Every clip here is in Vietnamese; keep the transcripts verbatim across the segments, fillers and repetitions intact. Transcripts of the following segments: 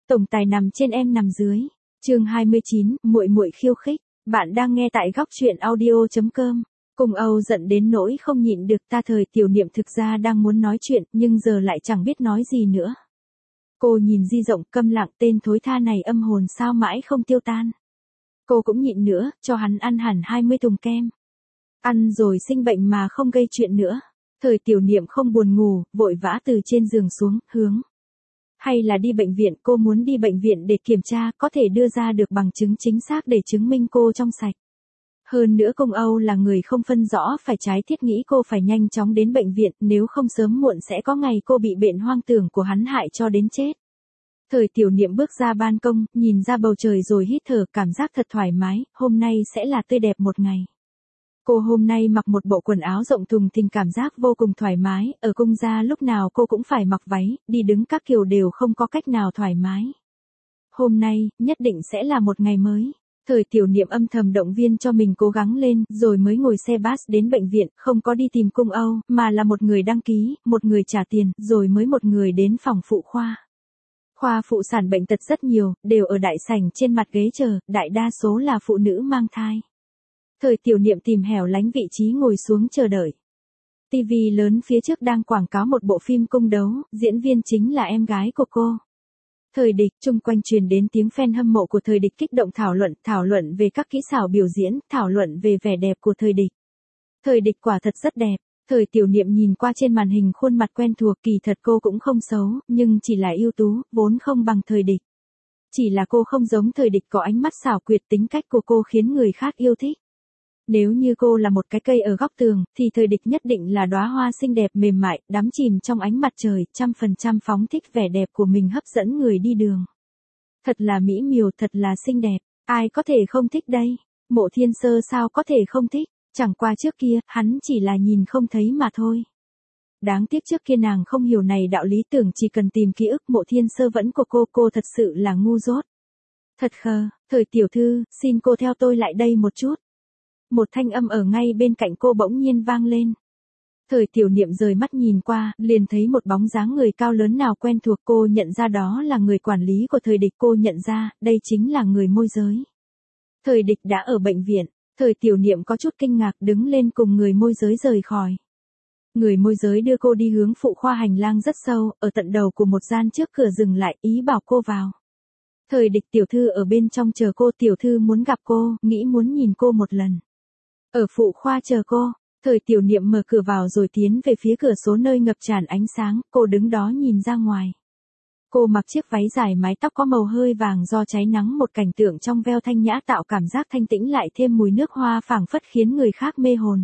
Tổng tài nằm trên em nằm dưới. Chương hai mươi chín, muội muội khiêu khích. Bạn đang nghe tại góc truyện audio chấm com. Cùng Âu giận đến nỗi không nhịn được, ta thời tiểu niệm thực ra đang muốn nói chuyện, nhưng giờ lại chẳng biết nói gì nữa. Cô nhìn Di Rộng câm lặng, tên thối tha này âm hồn sao mãi không tiêu tan. Cô cũng nhịn nữa, cho hắn ăn hẳn hai mươi thùng kem. Ăn rồi sinh bệnh mà không gây chuyện nữa. Thời tiểu niệm không buồn ngủ, vội vã từ trên giường xuống, hướng. Hay là đi bệnh viện, cô muốn đi bệnh viện để kiểm tra, có thể đưa ra được bằng chứng chính xác để chứng minh cô trong sạch. Hơn nữa Công Âu là người không phân rõ phải trái, thiết nghĩ cô phải nhanh chóng đến bệnh viện, nếu không sớm muộn sẽ có ngày cô bị bệnh hoang tưởng của hắn hại cho đến chết. Thời tiểu niệm bước ra ban công, nhìn ra bầu trời rồi hít thở, cảm giác thật thoải mái, hôm nay sẽ là tươi đẹp một ngày. Cô hôm nay mặc một bộ quần áo rộng thùng thình, cảm giác vô cùng thoải mái, ở cung gia lúc nào cô cũng phải mặc váy, đi đứng các kiểu đều không có cách nào thoải mái. Hôm nay, nhất định sẽ là một ngày mới. Thời tiểu niệm âm thầm động viên cho mình cố gắng lên, rồi mới ngồi xe bus đến bệnh viện, không có đi tìm Cung Âu, mà là một người đăng ký, một người trả tiền, rồi mới một người đến phòng phụ khoa. Khoa phụ sản bệnh tật rất nhiều, đều ở đại sảnh trên mặt ghế chờ, đại đa số là phụ nữ mang thai. Thời tiểu niệm tìm hẻo lánh vị trí ngồi xuống chờ đợi. ti vi lớn phía trước đang quảng cáo một bộ phim cung đấu, diễn viên chính là em gái của cô. Thời Địch, chung quanh truyền đến tiếng fan hâm mộ của Thời Địch kích động thảo luận, thảo luận về các kỹ xảo biểu diễn, thảo luận về vẻ đẹp của Thời Địch. Thời Địch quả thật rất đẹp. Thời tiểu niệm nhìn qua trên màn hình khuôn mặt quen thuộc, kỳ thật cô cũng không xấu, nhưng chỉ là ưu tú, vốn không bằng Thời Địch. Chỉ là cô không giống Thời Địch, có ánh mắt xảo quyệt, tính cách của cô khiến người khác yêu thích. Nếu như cô là một cái cây ở góc tường, thì Thời Địch nhất định là đóa hoa xinh đẹp mềm mại, đắm chìm trong ánh mặt trời, trăm phần trăm phóng thích vẻ đẹp của mình hấp dẫn người đi đường. Thật là mỹ miều, thật là xinh đẹp, ai có thể không thích đây? Mộ Thiên Sơ sao có thể không thích, chẳng qua trước kia, hắn chỉ là nhìn không thấy mà thôi. Đáng tiếc trước kia nàng không hiểu này đạo lý, tưởng chỉ cần tìm ký ức Mộ Thiên Sơ vẫn của cô, cô thật sự là ngu dốt. Thật khờ, Thời tiểu thư, xin cô theo tôi lại đây một chút. Một thanh âm ở ngay bên cạnh cô bỗng nhiên vang lên. Thời tiểu niệm rời mắt nhìn qua, liền thấy một bóng dáng người cao lớn nào quen thuộc, cô nhận ra đó là người quản lý của Thời Địch, cô nhận ra, đây chính là người môi giới. Thời Địch đã ở bệnh viện, thời tiểu niệm có chút kinh ngạc đứng lên cùng người môi giới rời khỏi. Người môi giới đưa cô đi hướng phụ khoa, hành lang rất sâu, ở tận đầu của một gian trước cửa dừng lại, ý bảo cô vào. Thời Địch tiểu thư ở bên trong chờ cô, tiểu thư muốn gặp cô, nghĩ muốn nhìn cô một lần. Ở phụ khoa chờ cô, thời tiểu niệm mở cửa vào rồi tiến về phía cửa sổ nơi ngập tràn ánh sáng, cô đứng đó nhìn ra ngoài. Cô mặc chiếc váy dài, mái tóc có màu hơi vàng do cháy nắng, một cảnh tượng trong veo thanh nhã tạo cảm giác thanh tĩnh, lại thêm mùi nước hoa phảng phất khiến người khác mê hồn.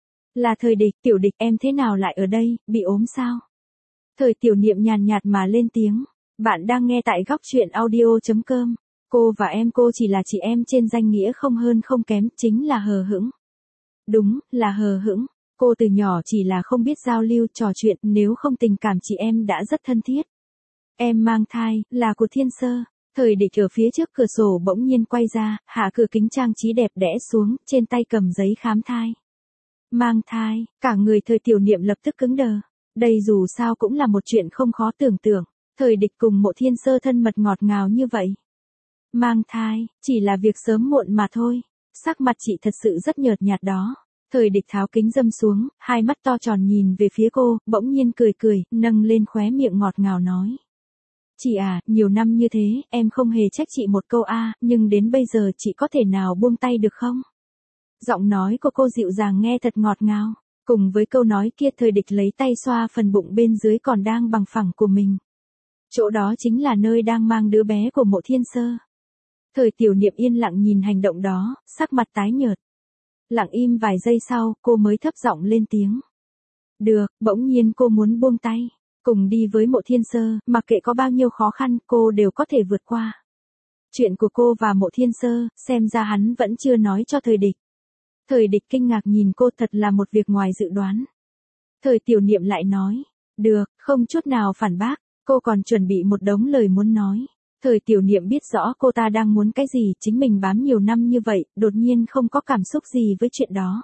Là Thời Địch, tiểu Địch em thế nào lại ở đây, bị ốm sao? Thời tiểu niệm nhàn nhạt mà lên tiếng, bạn đang nghe tại góc truyện audio chấm com. Cô và em cô chỉ là chị em trên danh nghĩa, không hơn không kém, chính là hờ hững. Đúng, là hờ hững. Cô từ nhỏ chỉ là không biết giao lưu, trò chuyện, nếu không tình cảm chị em đã rất thân thiết. Em mang thai, là của Thiên Sơ. Thời Địch ở phía trước cửa sổ bỗng nhiên quay ra, hạ cửa kính trang trí đẹp đẽ xuống, trên tay cầm giấy khám thai. Mang thai, cả người thời tiểu niệm lập tức cứng đờ. Đây dù sao cũng là một chuyện không khó tưởng tượng. Thời Địch cùng Mộ Thiên Sơ thân mật ngọt ngào như vậy. Mang thai, chỉ là việc sớm muộn mà thôi. Sắc mặt chị thật sự rất nhợt nhạt đó. Thời Địch tháo kính râm xuống, hai mắt to tròn nhìn về phía cô, bỗng nhiên cười cười, nâng lên khóe miệng ngọt ngào nói. Chị à, nhiều năm như thế, em không hề trách chị một câu a, nhưng đến bây giờ chị có thể nào buông tay được không? Giọng nói của cô dịu dàng nghe thật ngọt ngào. Cùng với câu nói kia, Thời Địch lấy tay xoa phần bụng bên dưới còn đang bằng phẳng của mình. Chỗ đó chính là nơi đang mang đứa bé của Mộ Thiên Sơ. Thời tiểu niệm yên lặng nhìn hành động đó, sắc mặt tái nhợt. Lặng im vài giây sau, cô mới thấp giọng lên tiếng. Được, bỗng nhiên cô muốn buông tay. Cùng đi với Mộ Thiên Sơ, mặc kệ có bao nhiêu khó khăn, cô đều có thể vượt qua. Chuyện của cô và Mộ Thiên Sơ, xem ra hắn vẫn chưa nói cho Thời Địch. Thời Địch kinh ngạc nhìn cô, thật là một việc ngoài dự đoán. Thời tiểu niệm lại nói. Được, không chút nào phản bác, cô còn chuẩn bị một đống lời muốn nói. Thời tiểu niệm biết rõ cô ta đang muốn cái gì, chính mình bám nhiều năm như vậy, đột nhiên không có cảm xúc gì với chuyện đó.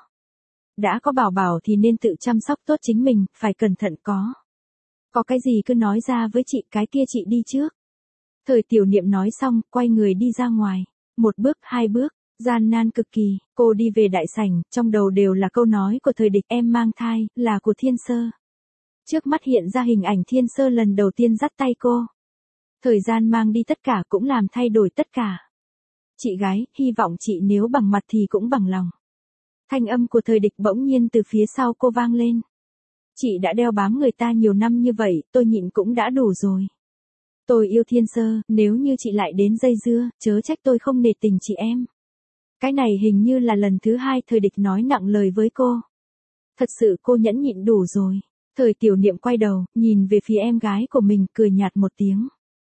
Đã có bảo bảo thì nên tự chăm sóc tốt chính mình, phải cẩn thận có. Có cái gì cứ nói ra với chị, cái kia chị đi trước. Thời tiểu niệm nói xong, quay người đi ra ngoài. Một bước, hai bước, gian nan cực kỳ, cô đi về đại sảnh, trong đầu đều là câu nói của thời địch, em mang thai, là của Thiên Sơ. Trước mắt hiện ra hình ảnh Thiên Sơ lần đầu tiên dắt tay cô. Thời gian mang đi tất cả cũng làm thay đổi tất cả. Chị gái, hy vọng chị nếu bằng mặt thì cũng bằng lòng. Thanh âm của thời địch bỗng nhiên từ phía sau cô vang lên. Chị đã đeo bám người ta nhiều năm như vậy, tôi nhịn cũng đã đủ rồi. Tôi yêu Thiên Sơ, nếu như chị lại đến dây dưa, chớ trách tôi không nể tình chị em. Cái này hình như là lần thứ hai thời địch nói nặng lời với cô. Thật sự cô nhẫn nhịn đủ rồi. Thời tiểu niệm quay đầu, nhìn về phía em gái của mình, cười nhạt một tiếng.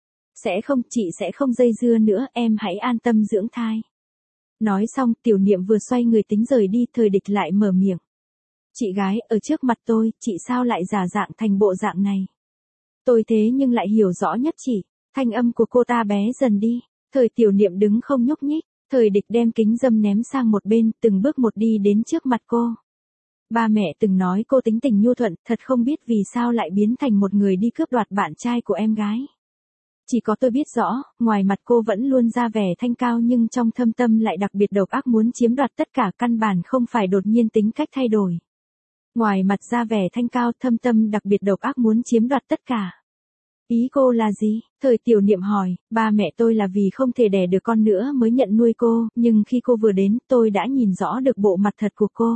Sẽ không, chị sẽ không dây dưa nữa, em hãy an tâm dưỡng thai. Nói xong, tiểu niệm vừa xoay người tính rời đi, thời địch lại mở miệng. Chị gái, ở trước mặt tôi, chị sao lại giả dạng thành bộ dạng này? Tôi thế nhưng lại hiểu rõ nhất chị. Thanh âm của cô ta bé dần đi. Thời tiểu niệm đứng không nhúc nhích. Thời địch đem kính dâm ném sang một bên, từng bước một đi đến trước mặt cô. Ba mẹ từng nói cô tính tình nhu thuận, thật không biết vì sao lại biến thành một người đi cướp đoạt bạn trai của em gái. Chỉ có tôi biết rõ, ngoài mặt cô vẫn luôn ra vẻ thanh cao nhưng trong thâm tâm lại đặc biệt độc ác muốn chiếm đoạt tất cả, căn bản không phải đột nhiên tính cách thay đổi. Ngoài mặt ra vẻ thanh cao, thâm tâm đặc biệt độc ác muốn chiếm đoạt tất cả. Ý cô là gì? Thời tiểu niệm hỏi, ba mẹ tôi là vì không thể đẻ được con nữa mới nhận nuôi cô, nhưng khi cô vừa đến, tôi đã nhìn rõ được bộ mặt thật của cô.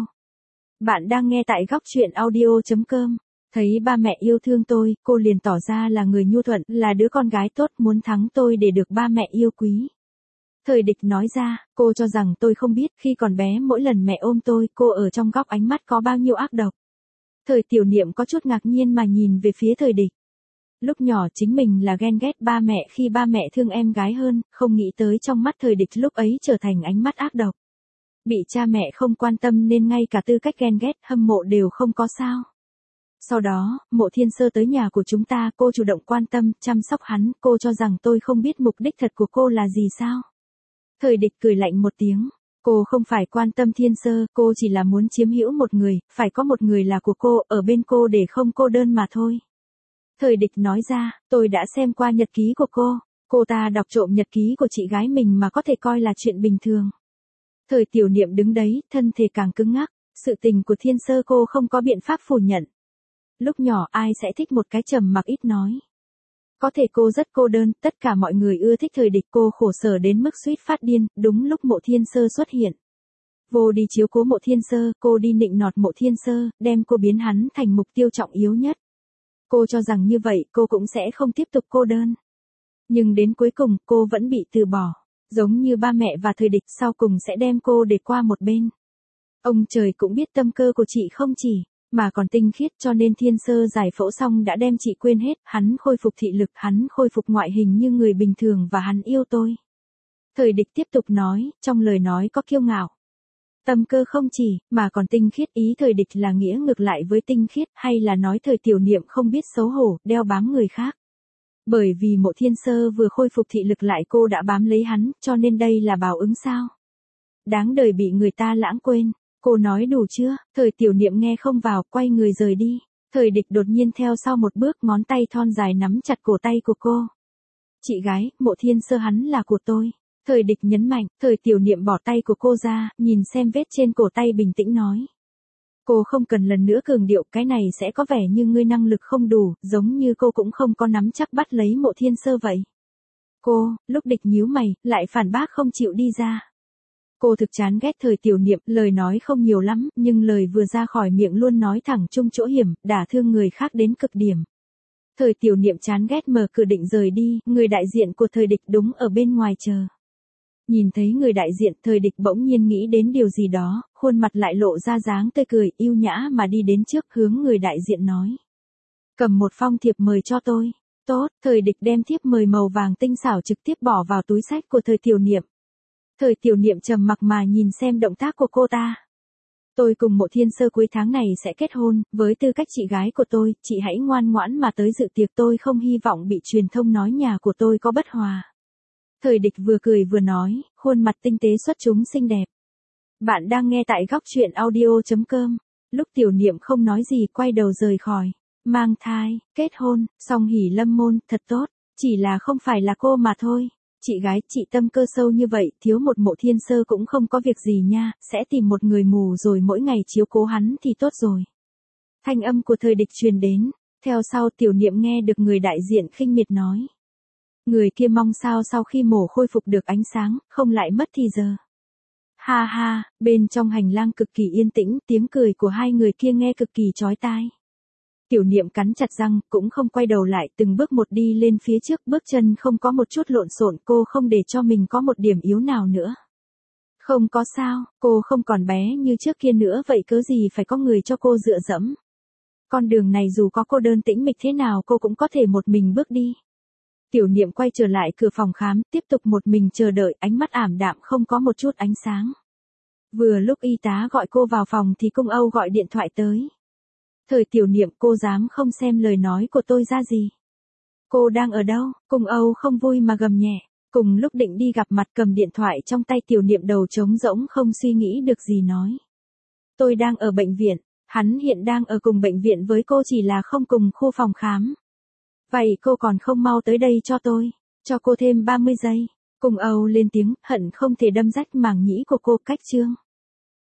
Bạn đang nghe tại góc truyện audio chấm com. Thấy ba mẹ yêu thương tôi, cô liền tỏ ra là người nhu thuận, là đứa con gái tốt, muốn thắng tôi để được ba mẹ yêu quý. Thời địch nói ra, cô cho rằng tôi không biết, khi còn bé mỗi lần mẹ ôm tôi, cô ở trong góc ánh mắt có bao nhiêu ác độc. Thời tiểu niệm có chút ngạc nhiên mà nhìn về phía thời địch. Lúc nhỏ chính mình là ghen ghét ba mẹ khi ba mẹ thương em gái hơn, không nghĩ tới trong mắt thời địch lúc ấy trở thành ánh mắt ác độc. Bị cha mẹ không quan tâm nên ngay cả tư cách ghen ghét, hâm mộ đều không có sao. Sau đó, Mộ Thiên Sơ tới nhà của chúng ta, cô chủ động quan tâm, chăm sóc hắn, cô cho rằng tôi không biết mục đích thật của cô là gì sao? Thời địch cười lạnh một tiếng, cô không phải quan tâm Thiên Sơ, cô chỉ là muốn chiếm hữu một người, phải có một người là của cô, ở bên cô để không cô đơn mà thôi. Thời địch nói ra, tôi đã xem qua nhật ký của cô, cô ta đọc trộm nhật ký của chị gái mình mà có thể coi là chuyện bình thường. Thời tiểu niệm đứng đấy, thân thể càng cứng ngắc, sự tình của Thiên Sơ cô không có biện pháp phủ nhận. Lúc nhỏ ai sẽ thích một cái trầm mặc ít nói. Có thể cô rất cô đơn, tất cả mọi người ưa thích thời địch, cô khổ sở đến mức suýt phát điên, đúng lúc Mộ Thiên Sơ xuất hiện. Vô đi chiếu cố Mộ Thiên Sơ, cô đi nịnh nọt Mộ Thiên Sơ, đem cô biến hắn thành mục tiêu trọng yếu nhất. Cô cho rằng như vậy cô cũng sẽ không tiếp tục cô đơn. Nhưng đến cuối cùng cô vẫn bị từ bỏ. Giống như ba mẹ và thời địch sau cùng sẽ đem cô để qua một bên. Ông trời cũng biết tâm cơ của chị không chỉ, mà còn tinh khiết, cho nên Thiên Sơ giải phẫu xong đã đem chị quên hết, hắn khôi phục thị lực, hắn khôi phục ngoại hình như người bình thường và hắn yêu tôi. Thời địch tiếp tục nói, trong lời nói có kiêu ngạo. Tâm cơ không chỉ, mà còn tinh khiết, ý thời địch là nghĩa ngược lại với tinh khiết, hay là nói thời tiểu niệm không biết xấu hổ, đeo bám người khác. Bởi vì Mộ Thiên Sơ vừa khôi phục thị lực lại cô đã bám lấy hắn, cho nên đây là báo ứng sao? Đáng đời bị người ta lãng quên. Cô nói đủ chưa? Thời tiểu niệm nghe không vào, quay người rời đi. Thời địch đột nhiên theo sau một bước, ngón tay thon dài nắm chặt cổ tay của cô. Chị gái, Mộ Thiên Sơ hắn là của tôi. Thời địch nhấn mạnh, thời tiểu niệm bỏ tay của cô ra, nhìn xem vết trên cổ tay bình tĩnh nói. Cô không cần lần nữa cường điệu, cái này sẽ có vẻ như ngươi năng lực không đủ, giống như cô cũng không có nắm chắc bắt lấy Mộ Thiên Sơ vậy. Cô, lúc địch nhíu mày, lại phản bác không chịu đi ra. Cô thực chán ghét thời tiểu niệm, lời nói không nhiều lắm, nhưng lời vừa ra khỏi miệng luôn nói thẳng chung chỗ hiểm, đả thương người khác đến cực điểm. Thời tiểu niệm chán ghét mở cửa định rời đi, người đại diện của thời địch đúng ở bên ngoài chờ. Nhìn thấy người đại diện, thời địch bỗng nhiên nghĩ đến điều gì đó, khuôn mặt lại lộ ra dáng tươi cười, yêu nhã mà đi đến trước, hướng người đại diện nói. Cầm một phong thiệp mời cho tôi. Tốt, thời địch đem thiếp mời màu vàng tinh xảo trực tiếp bỏ vào túi xách của thời tiểu niệm. Thời tiểu niệm trầm mặc mà nhìn xem động tác của cô ta. Tôi cùng Mộ Thiên Sơ cuối tháng này sẽ kết hôn, với tư cách chị gái của tôi, chị hãy ngoan ngoãn mà tới dự tiệc, tôi không hy vọng bị truyền thông nói nhà của tôi có bất hòa. Thời địch vừa cười vừa nói, khuôn mặt tinh tế xuất chúng xinh đẹp. Bạn đang nghe tại góc truyện audio chấm com. Lúc tiểu niệm không nói gì, quay đầu rời khỏi. Mang thai, kết hôn, song hỷ lâm môn, thật tốt. Chỉ là không phải là cô mà thôi. Chị gái, chị tâm cơ sâu như vậy, thiếu một Mộ Thiên Sơ cũng không có việc gì nha, sẽ tìm một người mù rồi mỗi ngày chiếu cố hắn thì tốt rồi. Thanh âm của Thời Địch truyền đến, theo sau Tiểu Niệm nghe được người đại diện khinh miệt nói. Người kia mong sao sau khi mổ khôi phục được ánh sáng, không lại mất thì giờ. Ha ha, bên trong hành lang cực kỳ yên tĩnh, tiếng cười của hai người kia nghe cực kỳ chói tai. Tiểu Niệm cắn chặt răng, cũng không quay đầu lại, từng bước một đi lên phía trước, bước chân không có một chút lộn xộn, cô không để cho mình có một điểm yếu nào nữa. Không có sao, cô không còn bé như trước kia nữa, vậy cớ gì phải có người cho cô dựa dẫm. Con đường này dù có cô đơn tĩnh mịch thế nào cô cũng có thể một mình bước đi. Tiểu Niệm quay trở lại cửa phòng khám, tiếp tục một mình chờ đợi, ánh mắt ảm đạm không có một chút ánh sáng. Vừa lúc y tá gọi cô vào phòng thì Cung Âu gọi điện thoại tới. Thời Tiểu Niệm, cô dám không xem lời nói của tôi ra gì. Cô đang ở đâu? Cung Âu không vui mà gầm nhẹ. Cùng lúc định đi gặp mặt cầm điện thoại trong tay, Tiểu Niệm đầu trống rỗng không suy nghĩ được gì nói. Tôi đang ở bệnh viện, hắn hiện đang ở cùng bệnh viện với cô chỉ là không cùng khu phòng khám. Vậy cô còn không mau tới đây cho tôi, cho cô thêm ba mươi giây. Cung Âu lên tiếng, hận không thể đâm rách màng nhĩ của cô. Cách chương